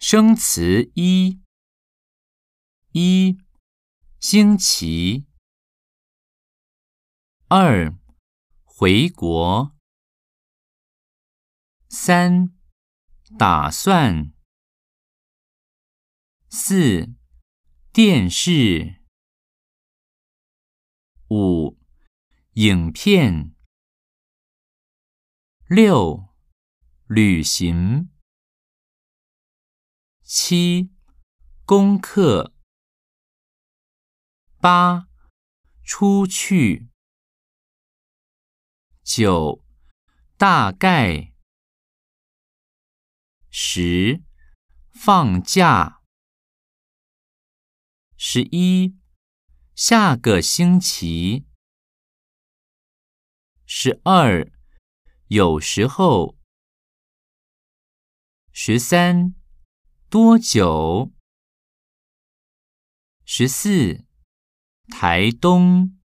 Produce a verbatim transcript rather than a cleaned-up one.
生词一：一、星期；二、回国；三、打算；四、电视；五、影片；六、旅行；七、功课；八、出去；九、大概；十、放假；十一、下个星期；十二、有时候；十三、多久；十四、台东。